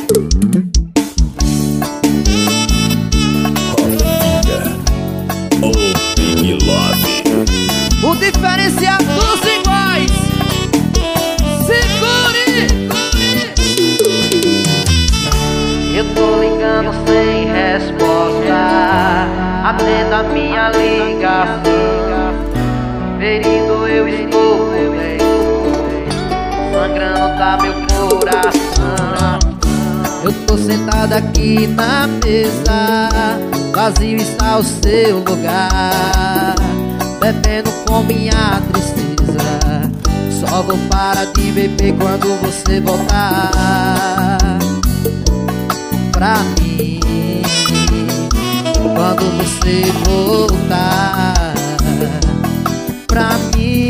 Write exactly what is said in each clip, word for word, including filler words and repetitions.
O diferenciado dos iguais. Segure! Eu tô ligando sem resposta. Atenda minha ligação. Ferido eu estou por dentro, sangrando tá meu coração. Eu tô sentado aqui na mesa, vazio está o seu lugar, bebendo com minha tristeza. Só vou parar de beber quando você voltar pra mim. Quando você voltar pra mim.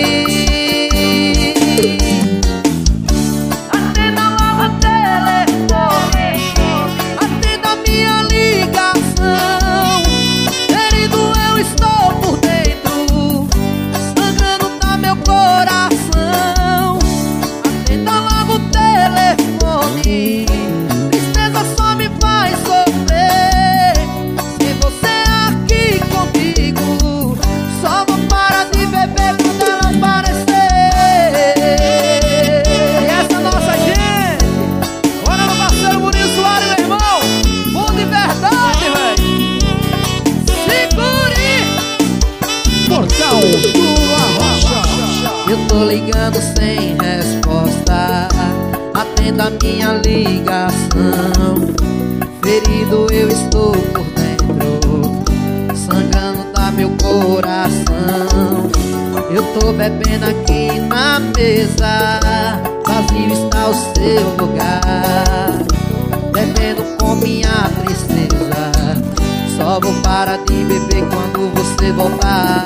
Atenda logo o telefone, atenda minha ligação. Querido, eu estou por dentro, sangrando tá meu coração. Atenda logo o telefone, tristeza só me faz sofrer. Se você aqui comigo, só vou parar de beber quando ela aparecer. E essa é a nossa gente. Olha meu parceiro Bonito Soares, meu irmão. Bom de verdade, velho. Segure! Portal do Arrocha. Eu tô ligando sem resposta, atenda minha ligação. Ferido eu estou por dentro, sangrando tá meu coração. Eu tô bebendo aqui na mesa, vazio está o seu lugar, bebendo com minha tristeza. Só vou parar de beber quando você voltar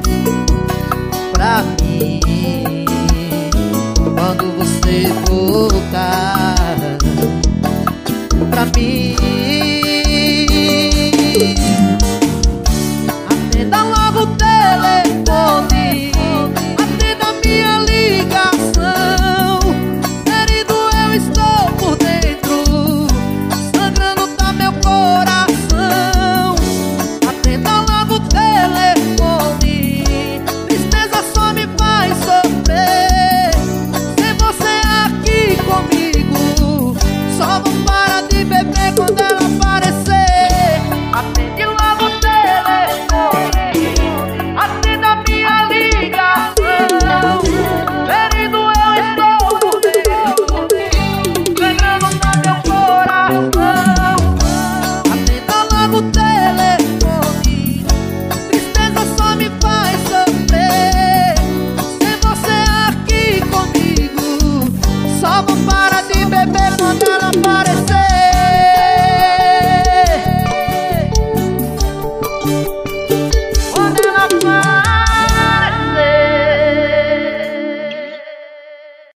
pra mim. Quando você voltar